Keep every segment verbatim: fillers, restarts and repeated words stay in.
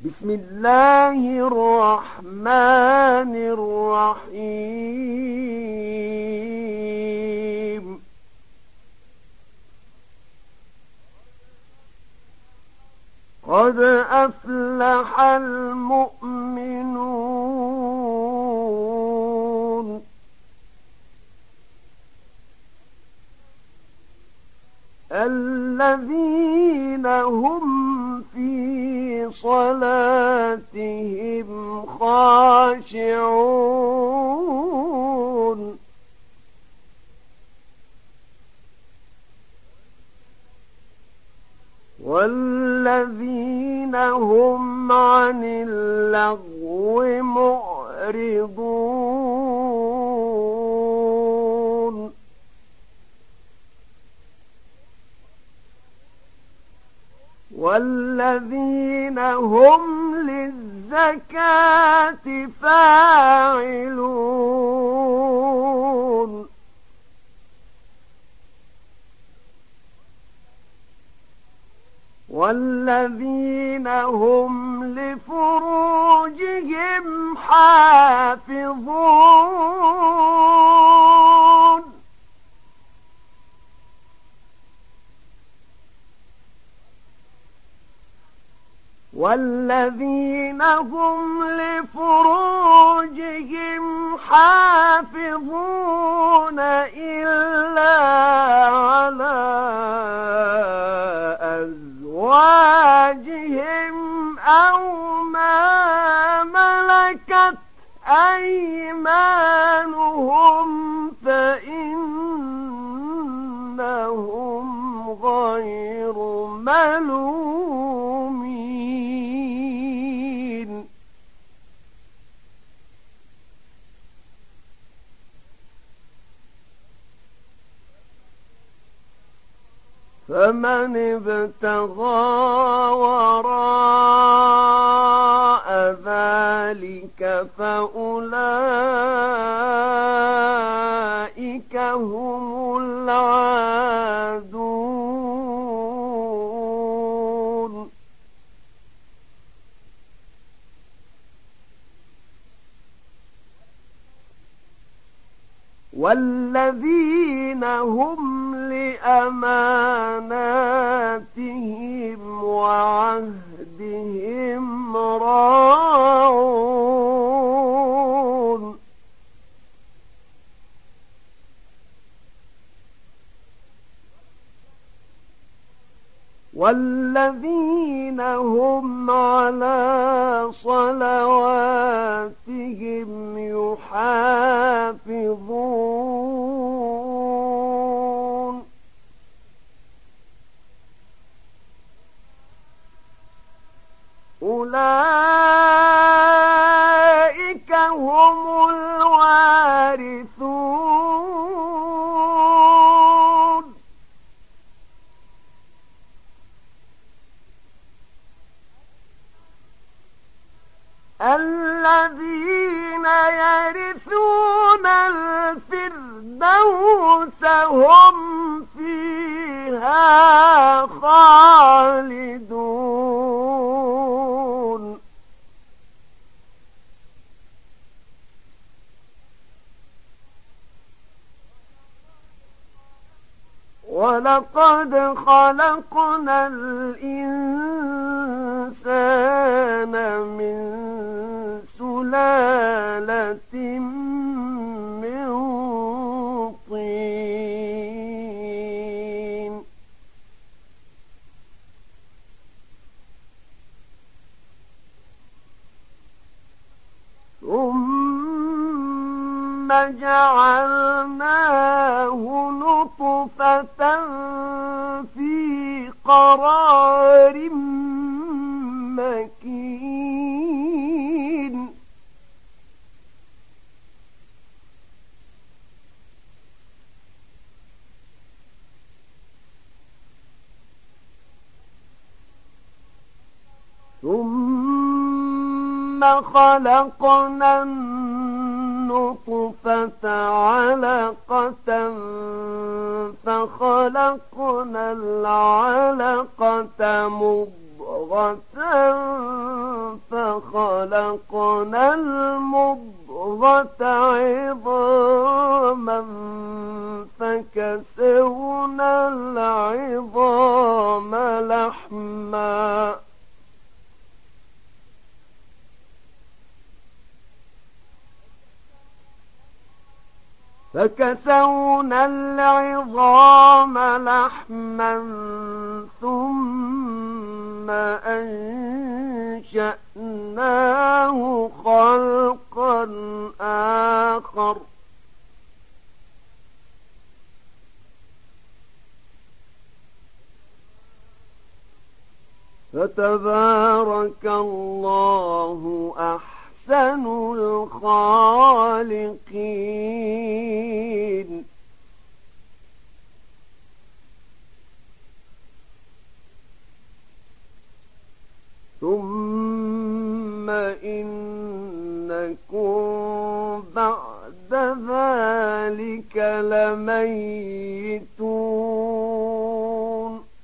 بسم الله الرحمن الرحيم قد أفلح المؤمنون الذين هم في صلاتهم خاشعون والذين هم عن اللغو معرضون والذين هم للزكاة فاعلون والذين هم لفروجهم حافظون والذين هم لفروجهم حافظون إلا على أزواجهم أو ما ملكت أيمانهم فإنهم غير ملومين فمن ابتغى وراء ذلك فأولئك هم العادون والذين هم لأماناتهم وعهدهم راعون والذين هم على صلواتهم يحافظون أولئك هم الوارثون الذين يرثون الفردوس هم فيها خالدون ولقد خلقنا الإنسان من سلالة من طين ثم جعلناه نطفة في قرار مكين ثم خلقنا النطفة علقة فخلقنا العلقة مضغة فخلقنا المضغة عظاما فكسونا العظام لحما فكسونا العظام لحما ثم أنشأناه خلقا آخر فتبارك الله أحسن الخالقين. ثم إنكم بعد ذلك لميتون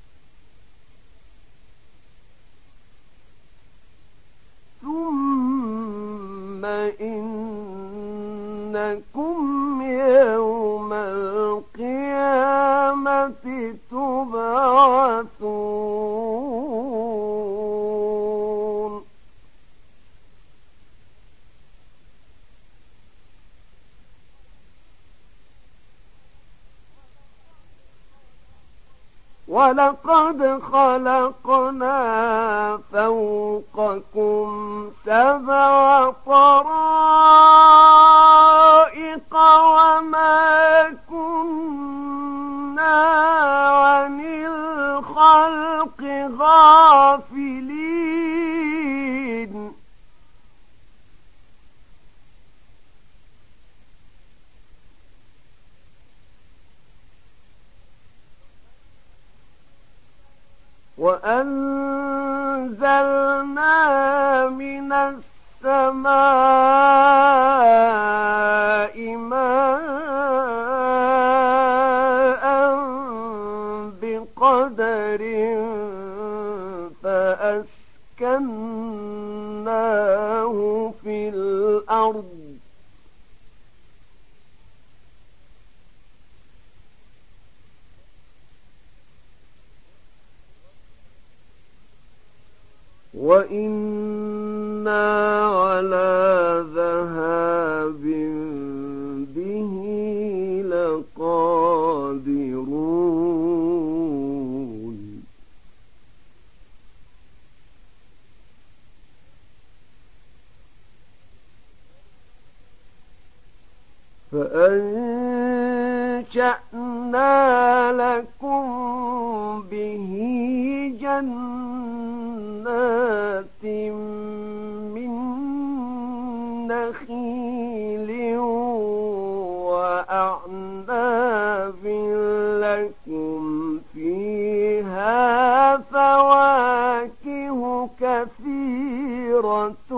ثم إنكم يوم القيامة تبعثون. ولقد خلقنا فوقكم سبع طرائق وما كنا عن الخلق غافلين. وأنزلنا من السماء ماء بقدر فأسكناه في الأرض وإنا على ذهاب به لقادرون. فأنشأنا لكم به جنات من نخيل وأعناب لكم فيها فواكه كثيرة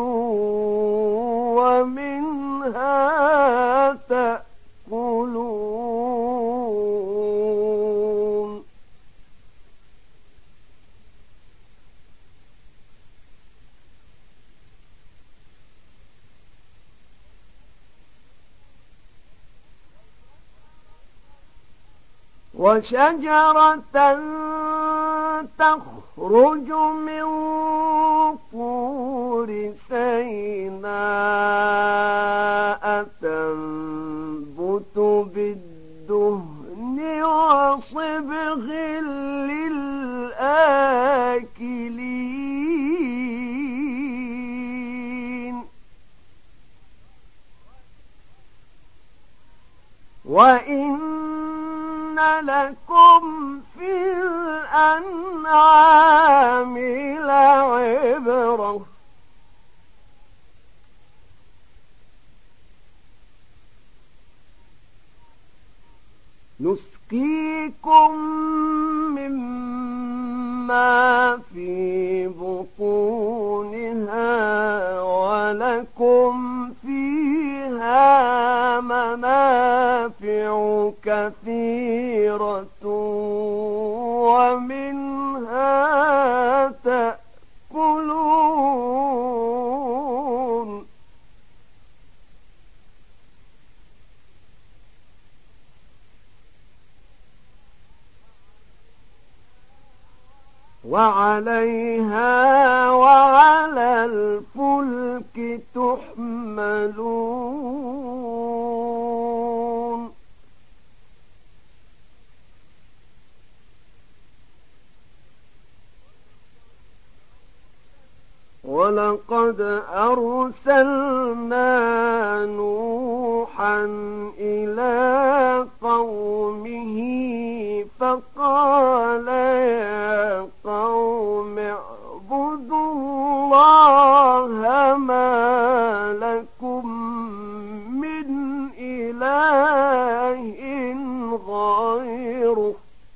ومنها تأكلون. وشجرة تخرج من طور سيناء تنبت بالدهن وصبغ للآكلين. وإن لكم في الأنعام لعبرة نسقيكم مما في بطونها ولكم فيها منافع كثيرة ومنها وعليها وعلى الفلك تحملون ولقد أرسلنا نوحا إلى قومه فقال يا قوم اعبدوا الله ما لكم من إله غيره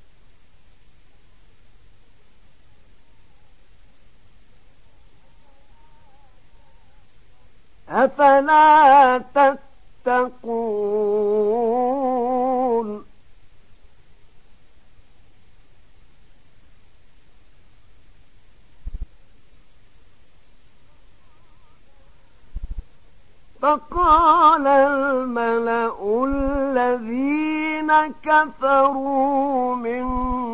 أفلا تتقون فقال الملأ الذين كفروا من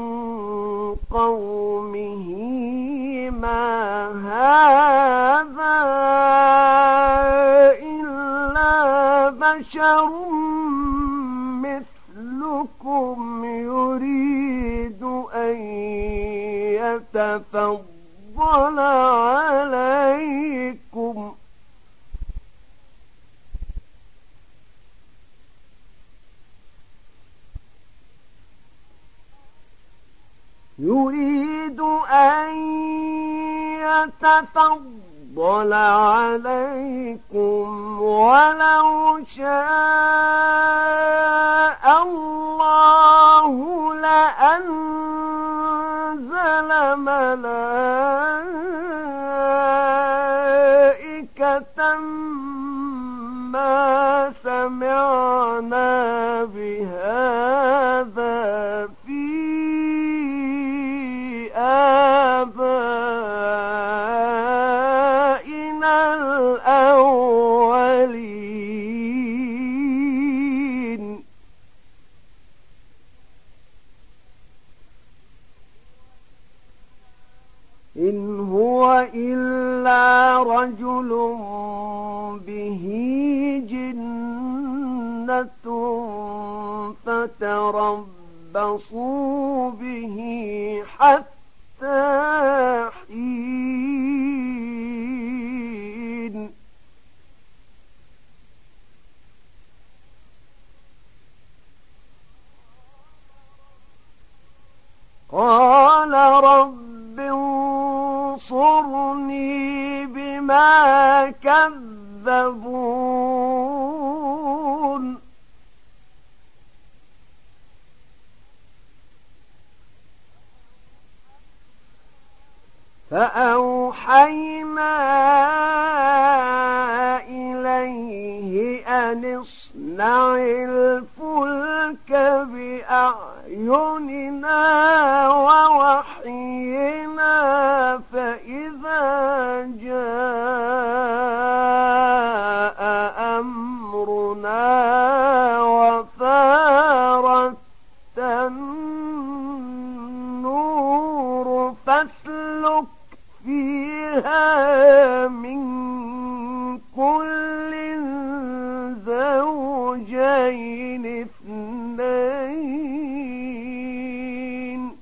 قومه ما هذا إلا بشر مثلكم يريد أن يتفضل عليكم يريد أن يتفضل عليكم ولو شاء الله لأنزل ملائكة ما سمعنا بهذا في آبائنا الأولين إن هو إلا رجل به جنة فتربصوا به حتى حين قال رب انصرني بما كذبون فأوحينا إليه أن اصنع الفلك بأعيننا ووحينا فإذا جاء أمرنا وفارت النور فاسلك فيها من كل زوجين اثنين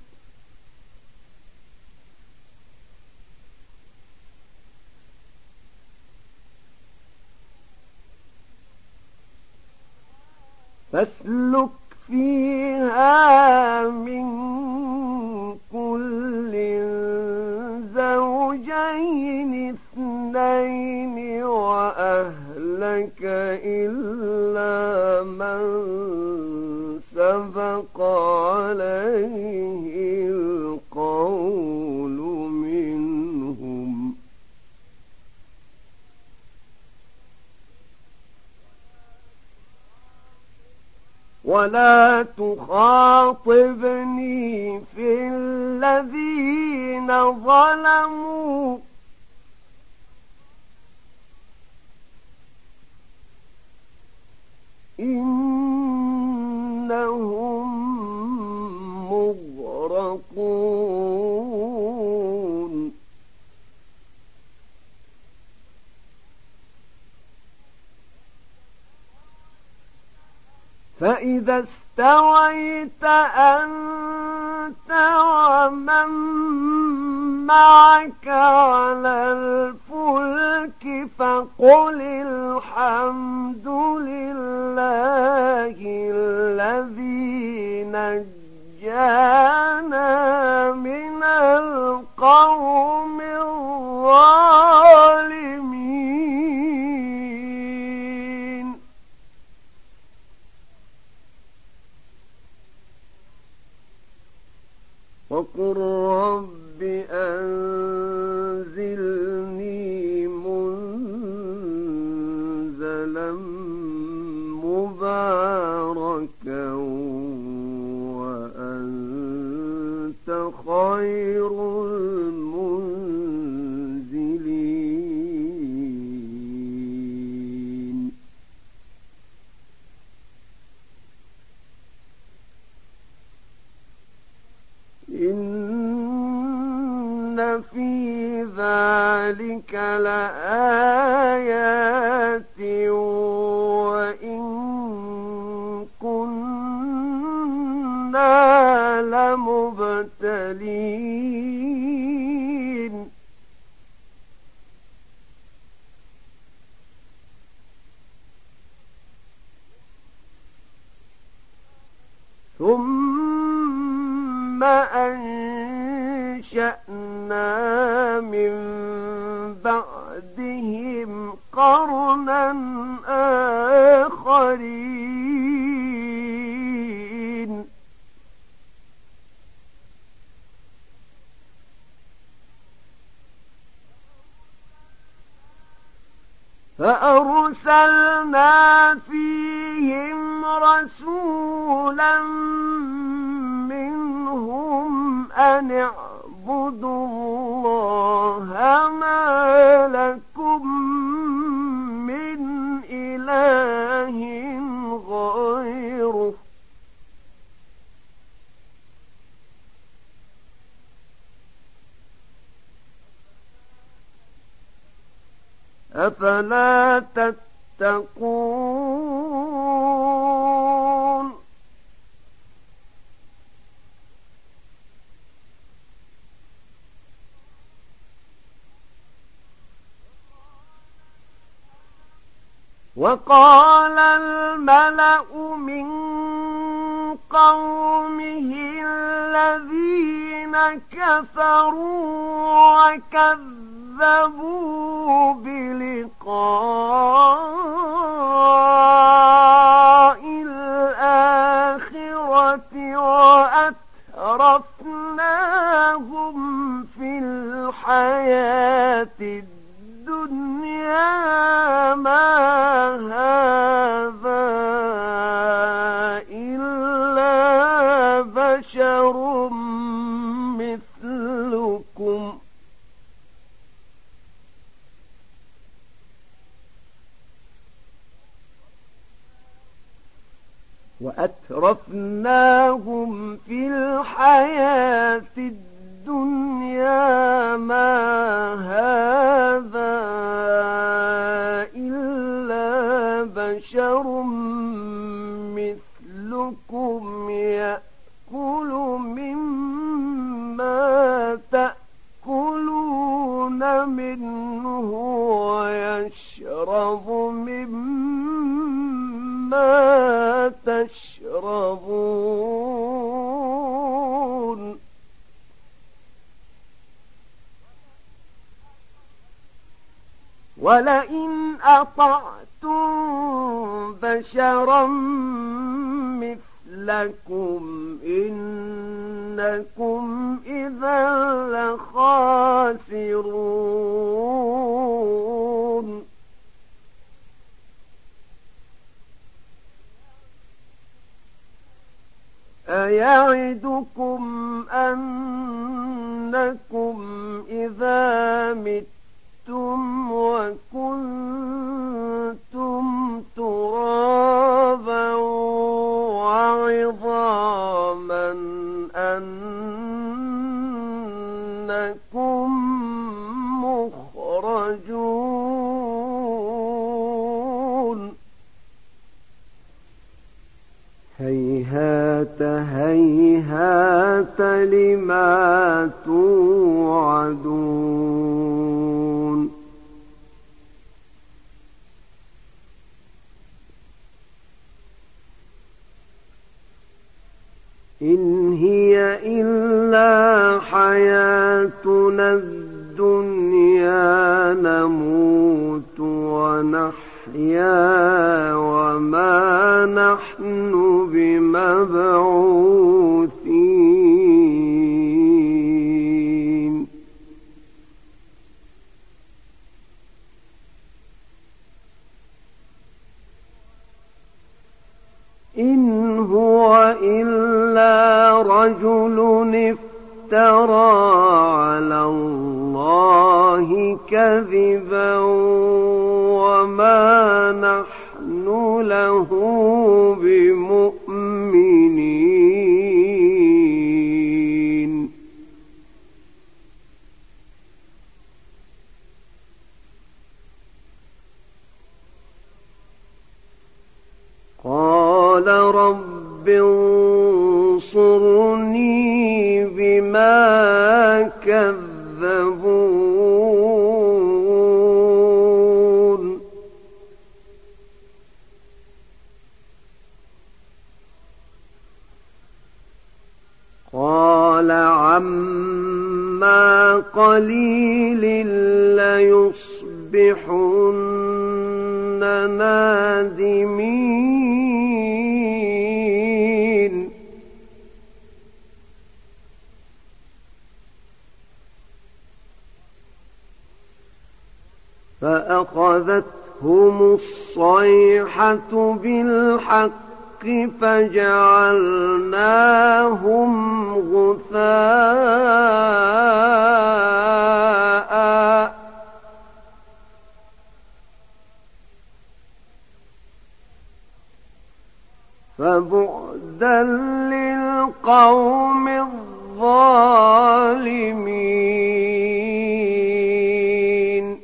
فاسلك فيها من كل زوجين اثنين وأهلك إلا من سبق عليه القول منهم ولا تخاطبني في الذين ظلموا إنهم مغرقون فإذا استويت أنت ومن معك على الفلك فقل الحمد لله الذي نجانا من القوم الظالمين. وقل رب أنزلني منزلا مباركا وأنت خير المنزلين. إن في ذلك لآيات وإن كنا لمبتلين. ثم أنشأنا من بعدهم قرنا آخرين فأرسلنا فيهم رسولا منهم أن اعبدوا الله ما لكم من إله غيره أفلا تتقون. وقال الملأ من قومه الذين كفروا وكذبوا بلقاء الآخرة وأترفناهم في الحياة الدنيا ما هذا إلا بشر مثلكم وأترفناهم في الحياة الدنيا ما هذا إلا بشر مثلكم يأكل مما تأكلون منه ويشرب مما تشربون ولئن أطعتم بشرا مثلكم إنكم إذا لخاسرون. أيعدكم أنكم إذا متم وكنتم ترابا وعظاما أنكم مخرجون. لما توعدون إن هي إلا حياتنا الدنيا نموت ونحيا وما نحن بمبعوثين إن هو إلا رجل افترى على الله كذبا وما نحن له بمؤمنين قال رب انصرني بما كذبون قال عما قليل ليصبحن نادمين فأخذتهم الصيحة بالحق فجعلناهم غثاء فبعدا للقوم الظالمين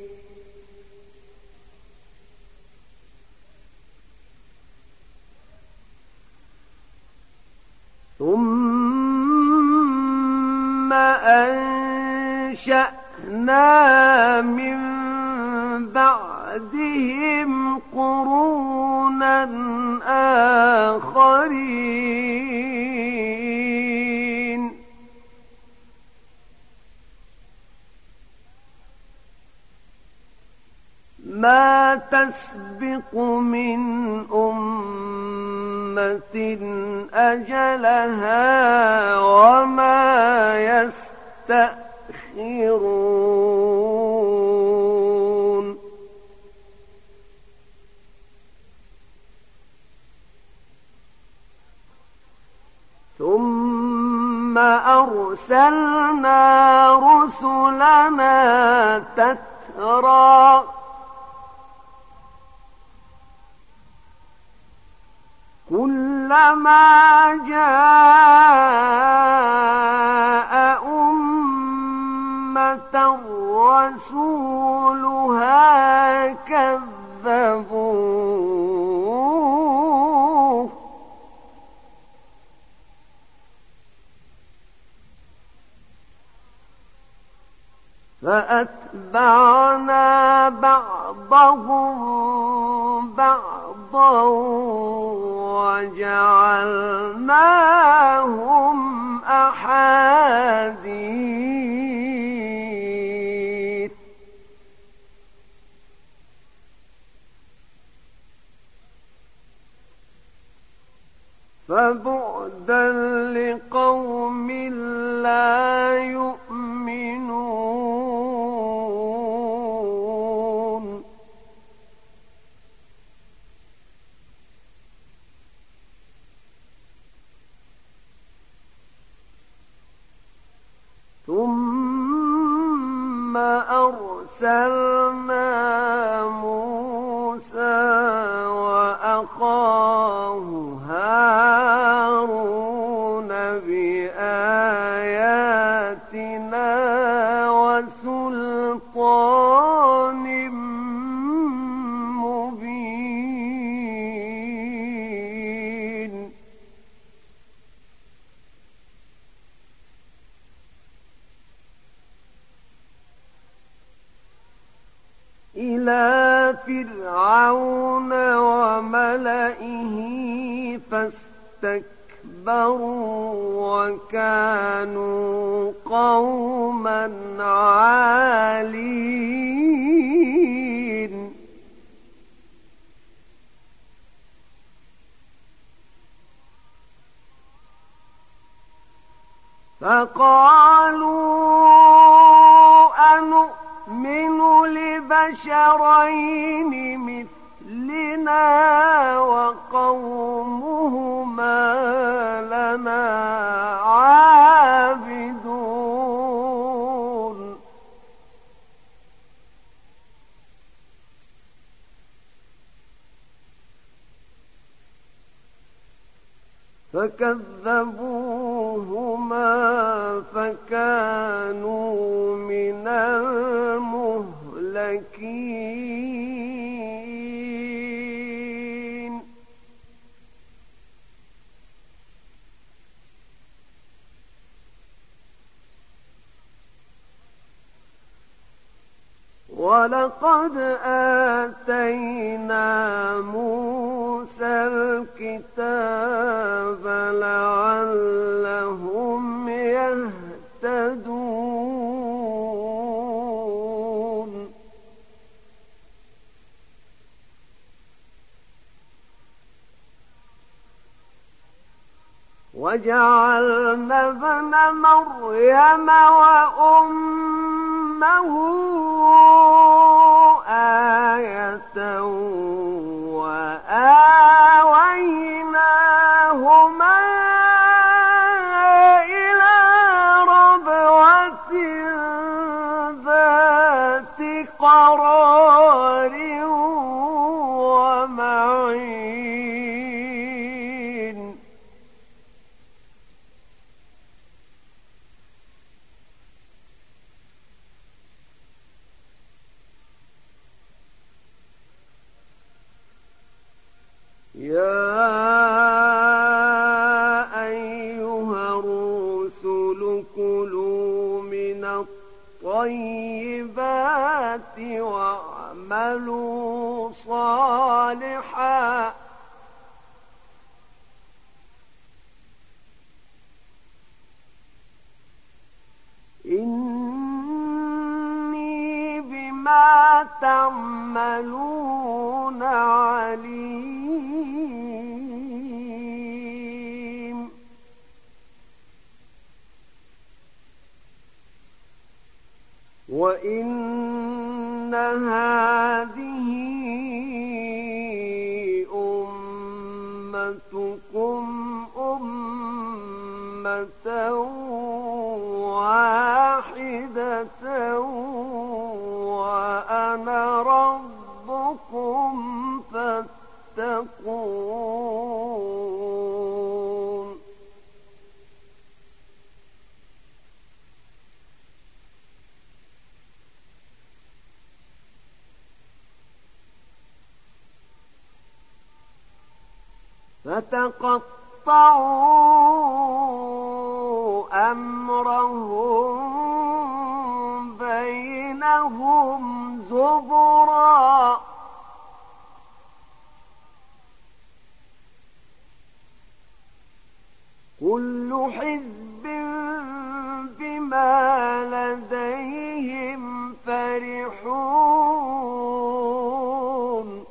ثم أنشأنا من بعدهم قرونا آخرين ما تسبق من أمة أجلها وما يستأخرون ثم أرسلنا رسلنا تترى كلما جاء أمة رسولها كذبوه فأتبعنا بعضهم بعضا وجعلناهم أحاديث فبعدا لقوم لا يؤمنون ثم أرسلنا موسى وأخاه هارون بآياتنا وسلطان مبين إلى فرعون وملئه فاستكبروا وكانوا قوما عالين فقالوا أنؤمن لبشرين مثلنا وقومهما لنا عابدون فكذبوهما فكانوا من المهلكين ولقد آتينا موسى الكتاب لعلهم يهتدون وجعلنا ابن مريم وأمه آية وآويناهما إلى ربوة ذات قرار ومعين يا أيها الرسل كلوا من الطيبات واعملوا صالحا إني بما تعملون عليم وإن هذه أمتكم أمة واحدة وأنا ربكم فاتقون فتقطعوا أمرهم بينهم زبرا كل حزب بما لديهم فرحون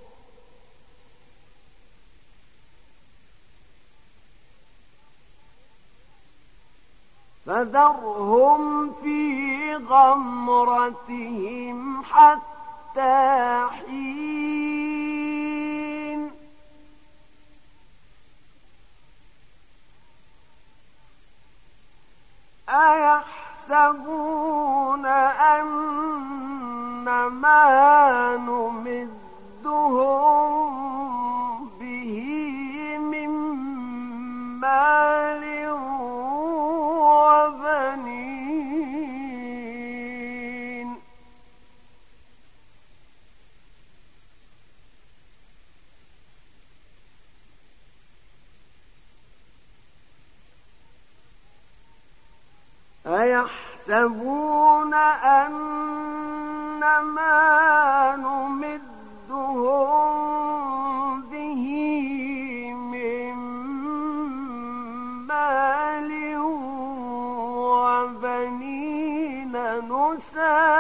فذرهم في غمرتهم حتى حين أيحسبون أن ما نمدهم به من مال وبنين أيحسبون أن ما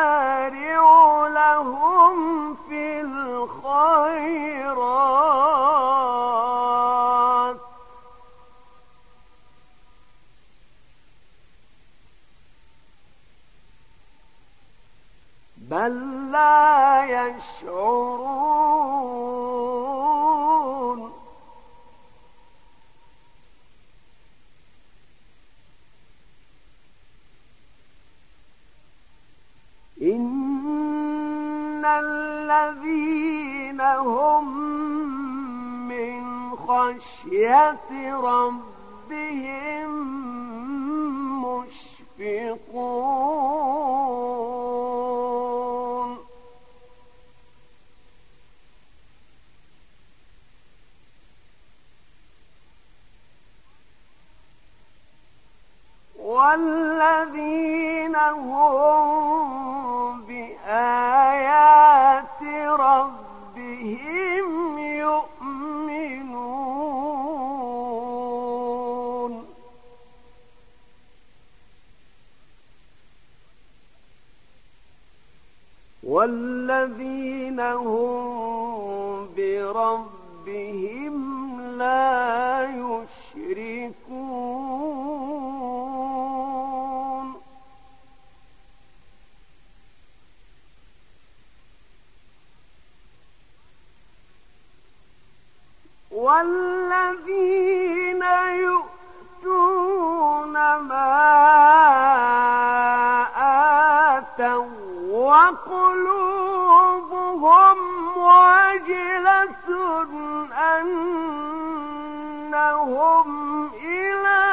نسارع لهم في الخيرات بل لا يشعرون إن الذين هم من خشية ربهم مشفقون والذين هم بآيات ربهم يؤمنون والذين هم بربهم لا يشركون والذين يؤتون ما آتوا وقلوبهم وجلة أنهم إلى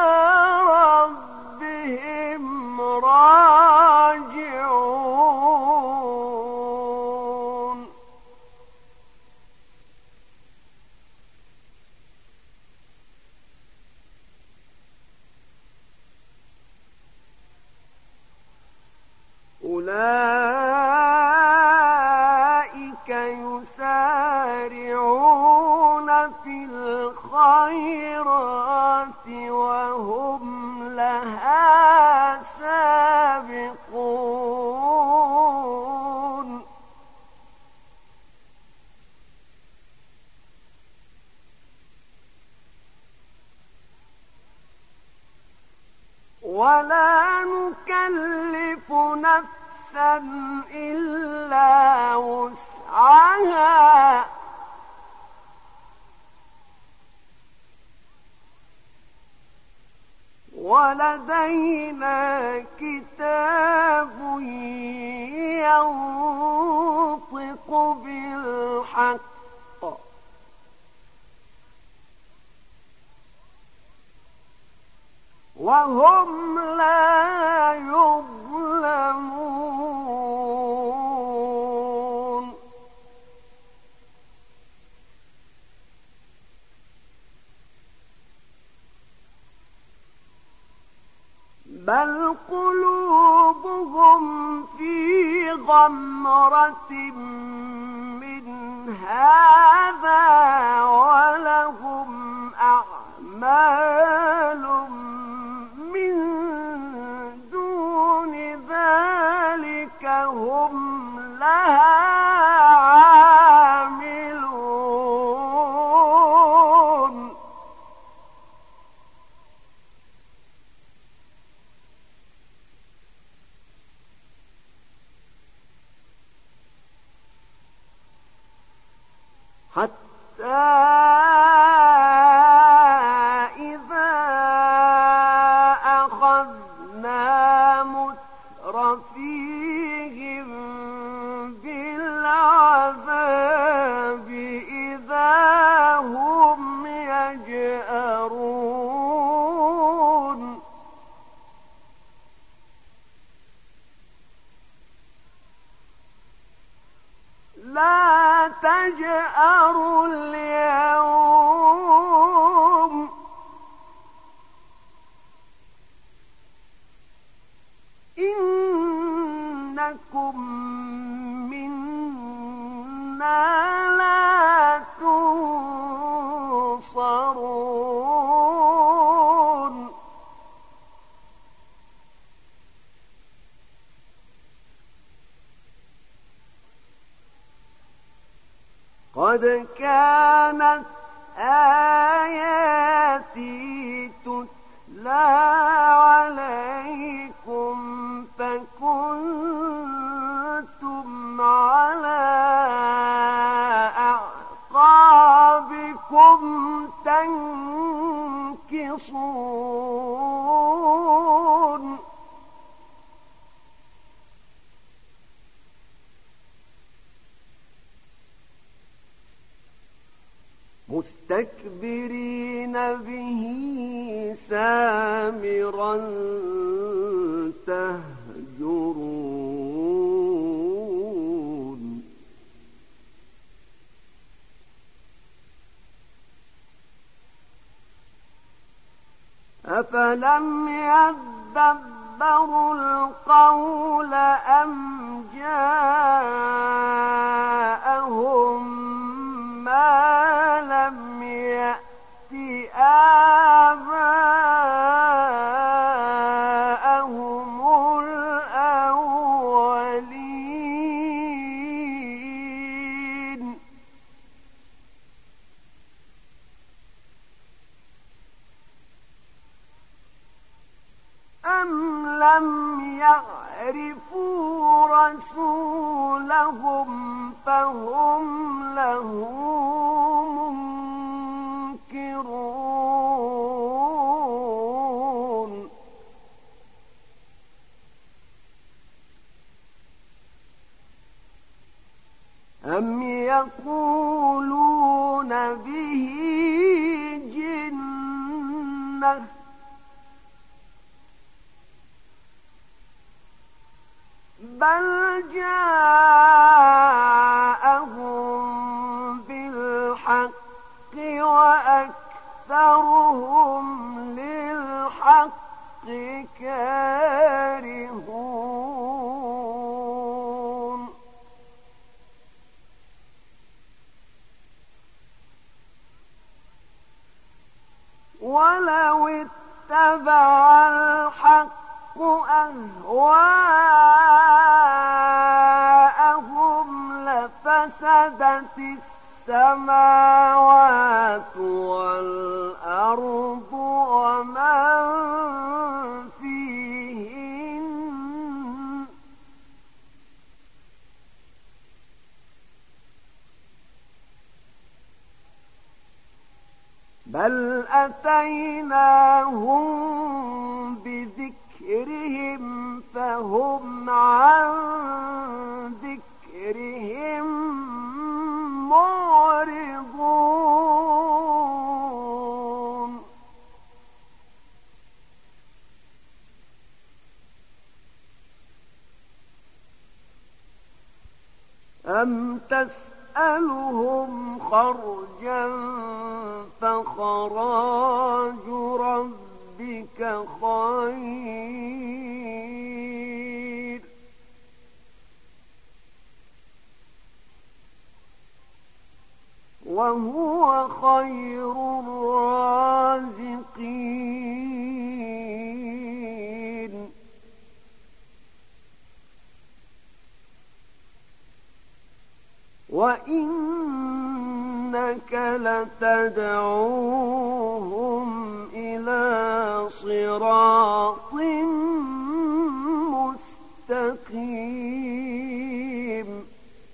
ربهم راجعون أولئك يسارعون في الخيرات وهم لها سابقون ولا نكلف نفسا إلا وسعها ولدينا كتاب ينطق بالحق وهم لا يظلمون بل قلوبهم في غمرة من هذا ولهم أعمال من دون ذلك هم لها عاملون حتى إذا أخذنا مترفيهم بالعذاب إذا هم يجأرون لا تجأروا اليوم إنكم منا لا تنصرون قد كانت آياتي تتلى عليكم فكنتم على أعقابكم تنكصون مستكبرين به سامرا تهجرون أفلم يدبروا القول أم جاءهم ما لم يأت آباءهم الأولين أم لم يعرفوا رسولهم فهم له منكرون أم يقولون به جنة بل جاءهم بالحق وأكثرهم للحق كارهون ولو اتبع الحق أهواءهم لفسدت السماوات والأرض ومن فيهن بل أتيناهم بذكرهم فهم عن ذكرهم معرضون أم تسألهم خرجا فخراج ربك خير وهو خير الرازقين وإنك لتدعوهم إلى صراط مستقيم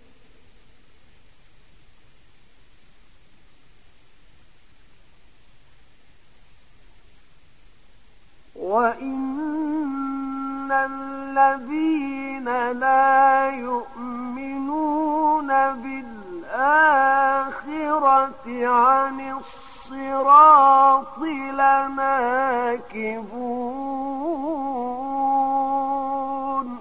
وإن الذين لا يؤمنون بالآخرة عن الصراط لناكبون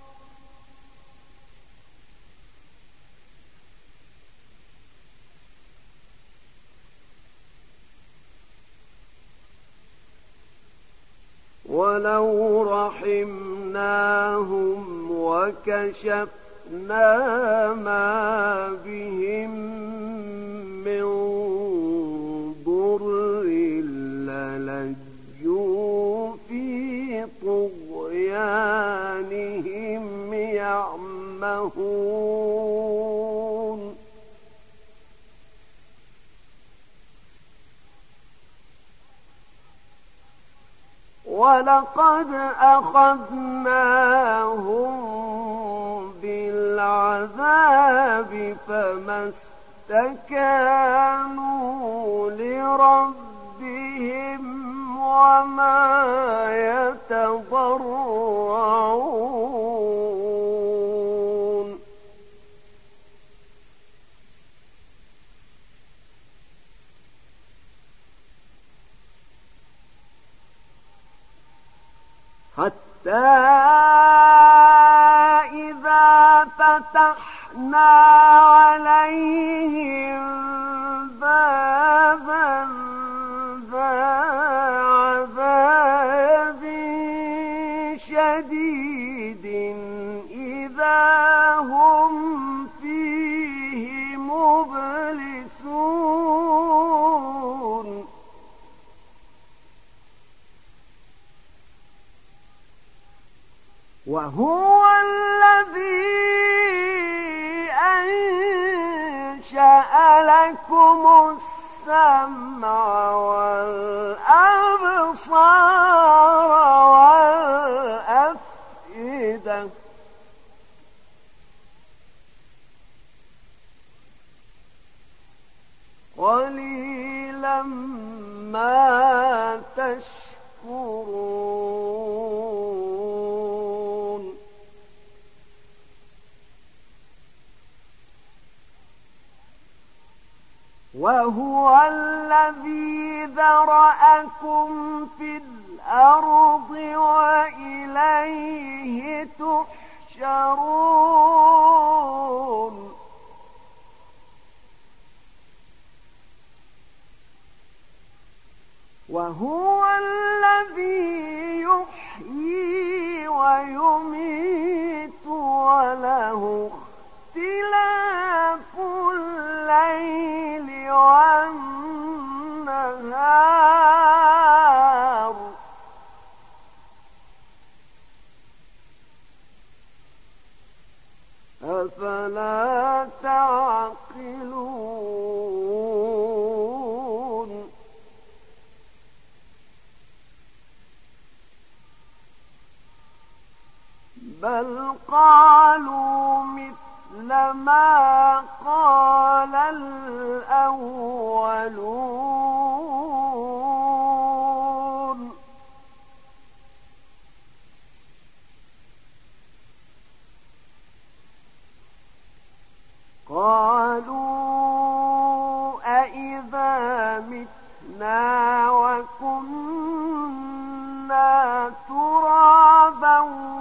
ولو رحمناهم وكشفنا ما بهم من ضر للجوا في طغيانهم يعمهون ولقد أخذناهم بالعذاب فما استكانوا لربهم وما يتضرعون حتى إذا فتحنا عليهم بابا ذا عذاب شديد إذا هم فيه مبلسون وهو الذي أنشأ لكم السمع والأبصار والأفئدة قليلا ما تشكرون وهو الذي ذرأكم في الأرض وإليه تحشرون وهو الذي يحيي ويميت وله اختلاف الليل والنهار أفلا تعقلون بل قالوا مثل ما قال الأولون قالوا أإذا متنا وكنا ترابا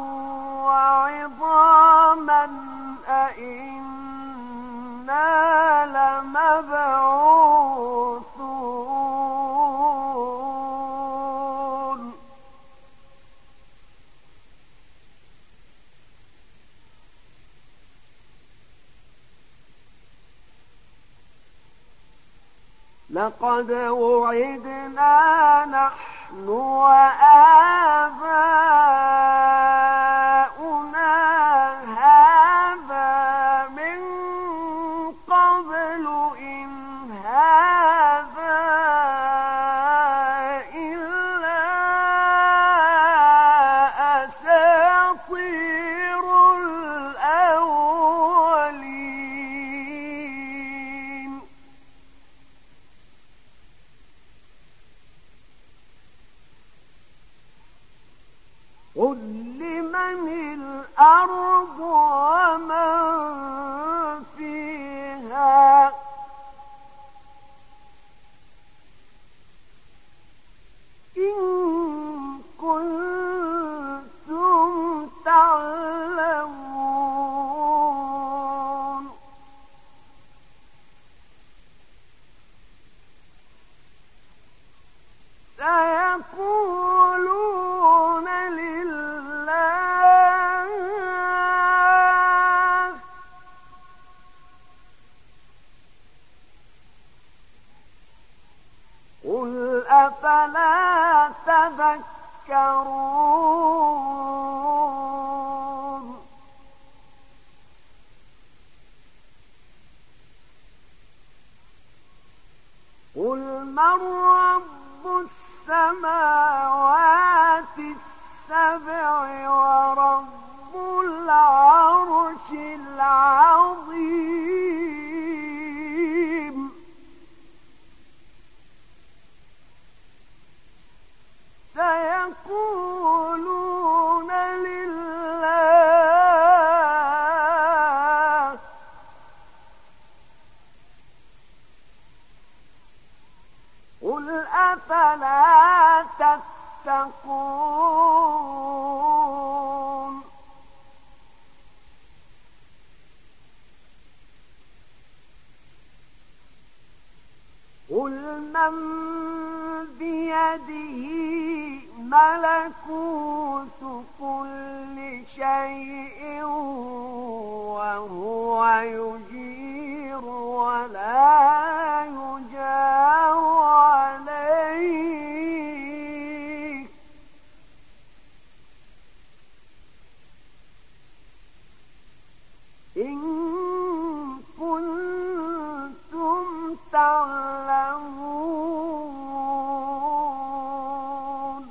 وعظاما أإنا لمبعوثون لقد وعدنا نحن وآباؤنا هذا من قبل إن هذا إلا أساطير الأولين قل لمن الأرض ومن فيها إن كنتم تعلمون سيقولون لله قل أفلا تذكرون قل من رب السماوات السبع ورب العرش العظيم سيقولون لله قل أفلا تتقون قل من بيده ملكوت كل شيء وهو يجير ولا يجار عليه إن كنتم تعلمون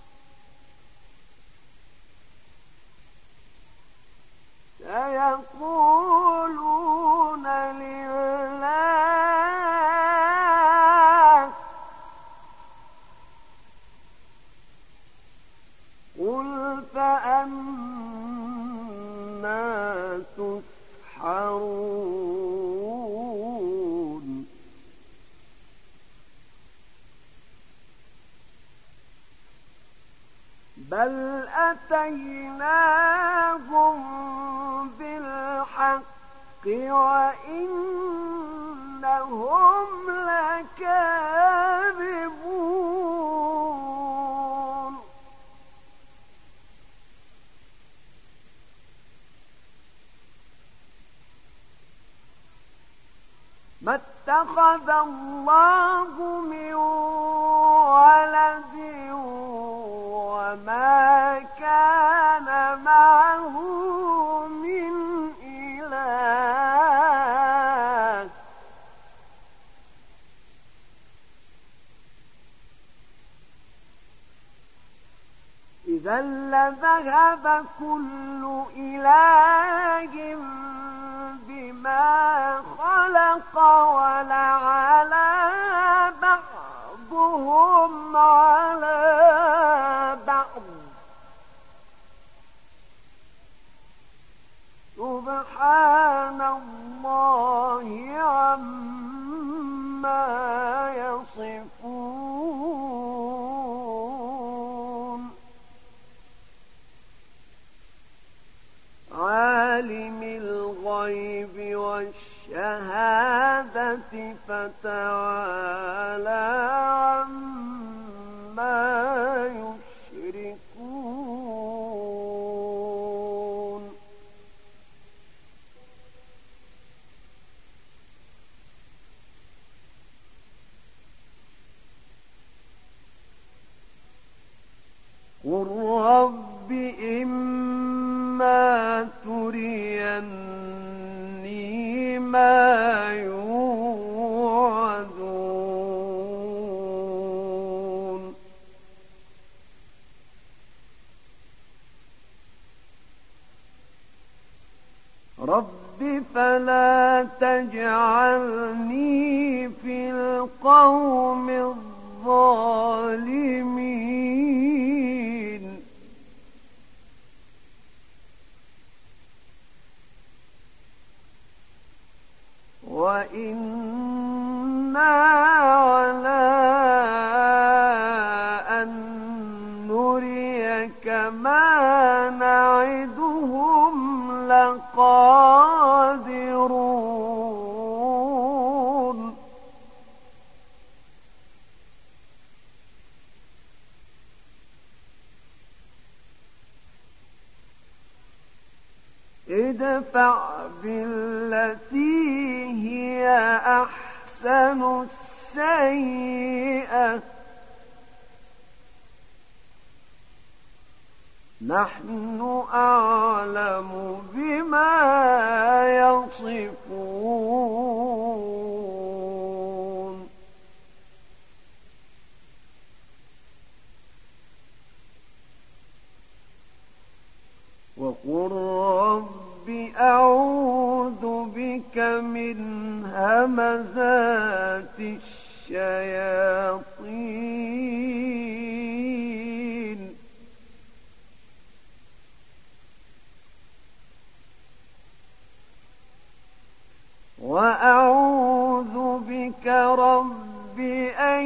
سيقولون لله قل فأنا تسحرون بل أتيناهم بالحق وإنهم لكاذبون ما اتخذ الله من ولد وما كان معه من إله إذا لذهب كل إله بما خلق ولعلى بعضهم على بعض سبحان الله عما يصفون عالم الغيب والشهادة فتعالى عما يشركون قل رب إما تريني ما يوعدون رب فلا تجعلني في القوم الظالمين وإنا على أن نريك ما نعدهم لقادرون ادفع بالتي هي أحسن السيئة نحن أعلم بما يصفون بك من همزات الشياطين وأعوذ بك رب أن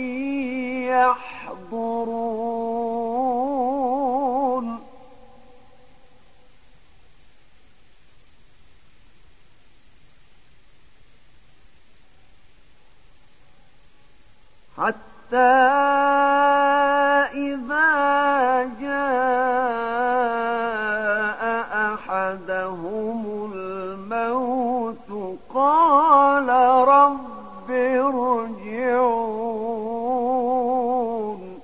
يحضرون حتى إذا جاء أحدهم الموت قال رب ارجعون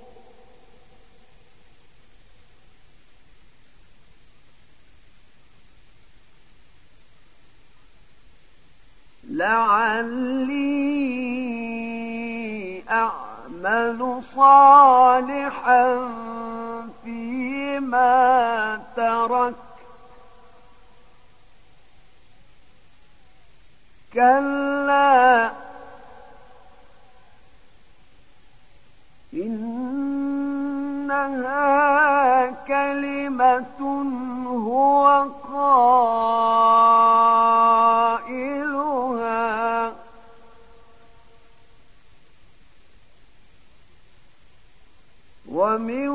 لعلي أعمل صالحا فيما تركت كلا إنها كلمة هو قائلها ومن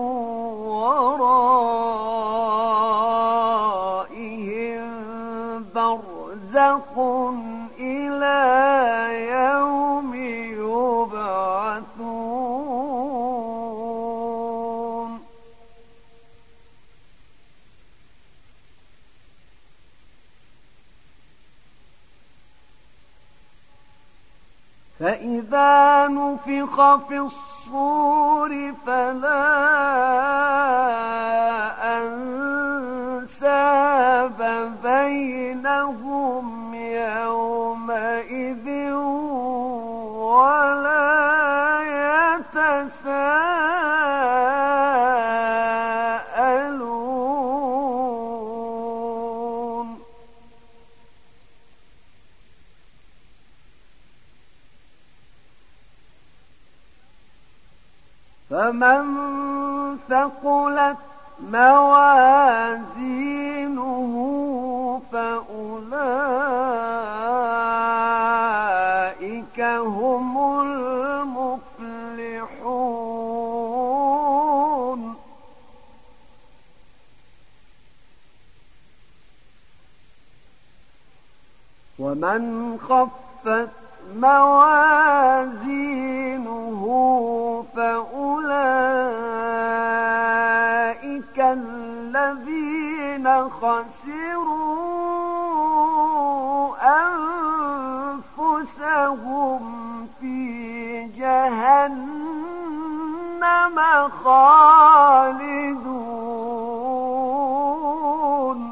ورائهم برزخ إلى يوم يبعثون فإذا نفخ في الصور فلا أنساب بينهم يومئذ ولا يتساءلون فمن ثقلت موازينه فأولئك هم المفلحون ومن خفت موازينه فأولئك الذين خسروا أنفسهم في جهنم خالدون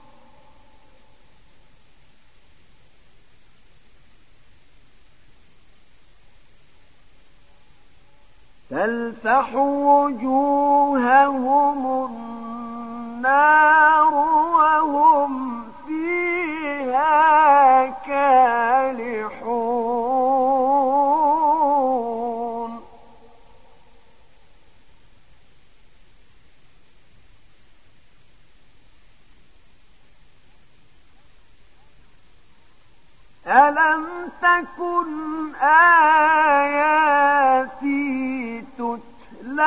تلفح وجوههم النار وهم فيها كالحون ألم تكن آياتي تتلى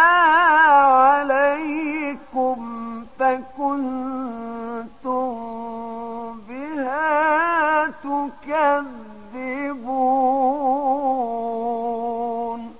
عليكم فكنتم بها تكذبون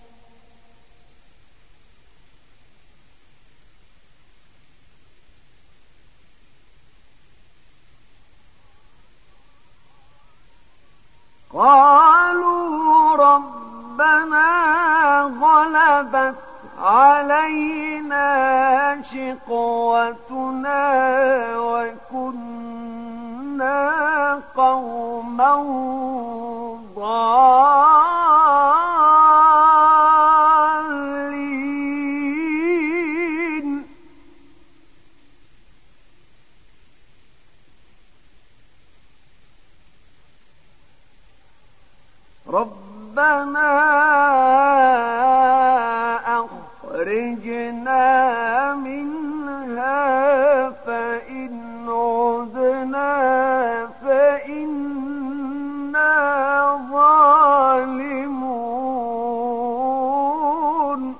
قالوا ربنا غلبت علينا شقوتنا وكنا قوما ضالين ربنا أخرجنا منها فإن عدنا فإنا ظالمون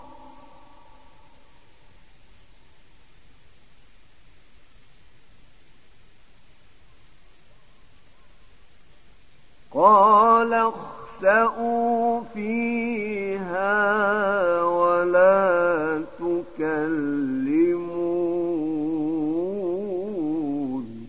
قال اخسئوا فيها ولا تكلمون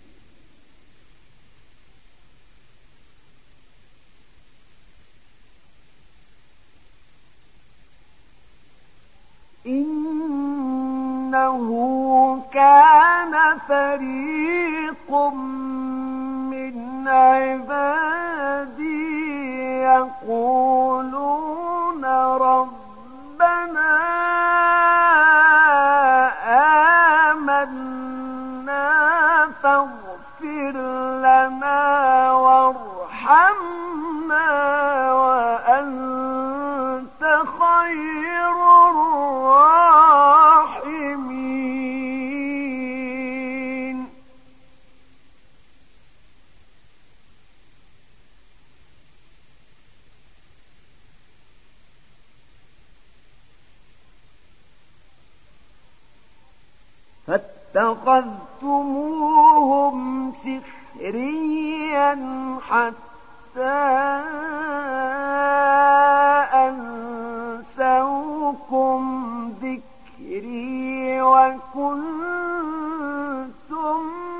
إنه كان فريق من عبادي يقولون ربنا آمنا فاغفر لنا وارحمنا وأنت خير الراحمين فاتخذتموهم سخريا حتى أنسوكم ذكري وكنتم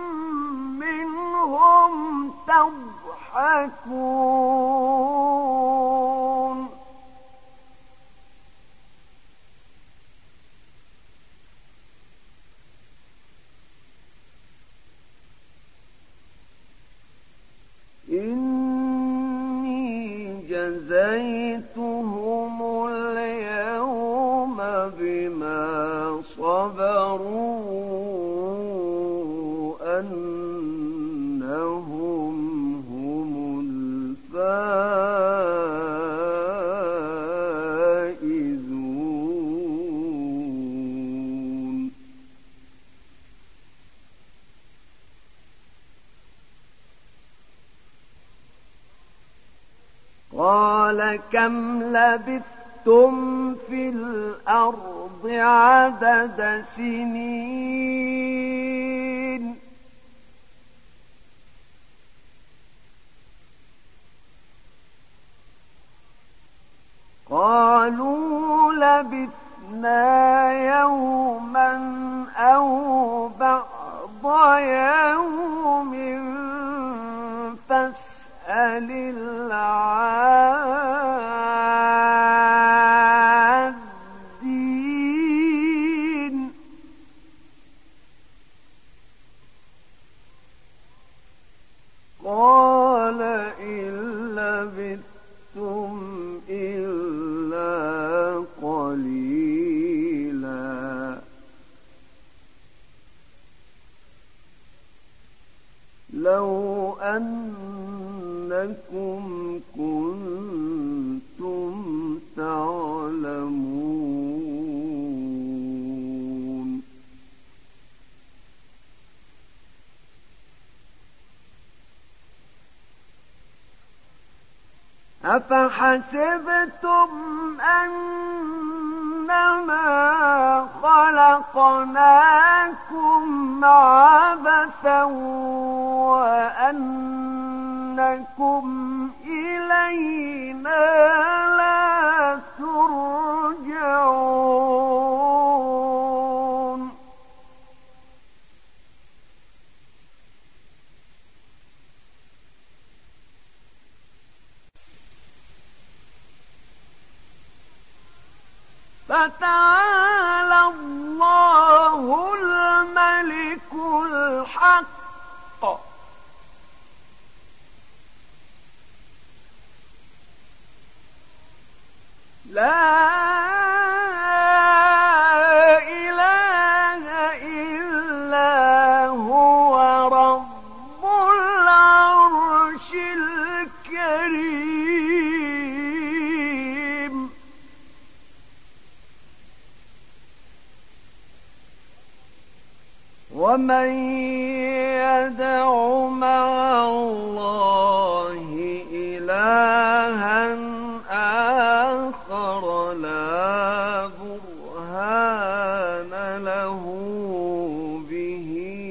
منهم تضحكون إني جزيتهم اليوم بما صبروا أنهم هم الفائزون قال كم لبثتم في الأرض عدد سنين قالوا لبثنا يوما أو بعض يوم فاسأل العادين قال إن لبثتم إلا قليلا لو أنكم كنتم تعلمون أفحسبتم أنما خلقناكم عبثا وأنكم إلينا لا ترجعون فتعالى الله الملك الحق لا إله إلا هو رب العرش الكريم ومن يدع مع الله إلها آخر لا برهان له به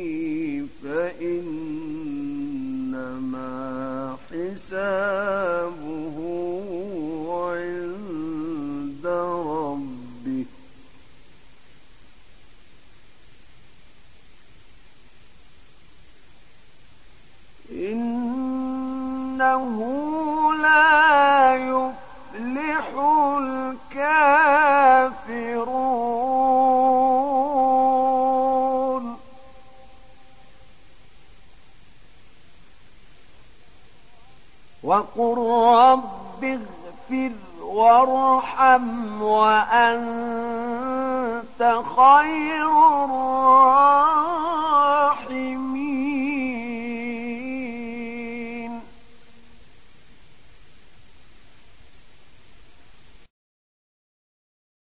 فإنما حسابه عند ربه إنه لا يفلح الكافرون وقل رب اغفر وارحم وأنت خير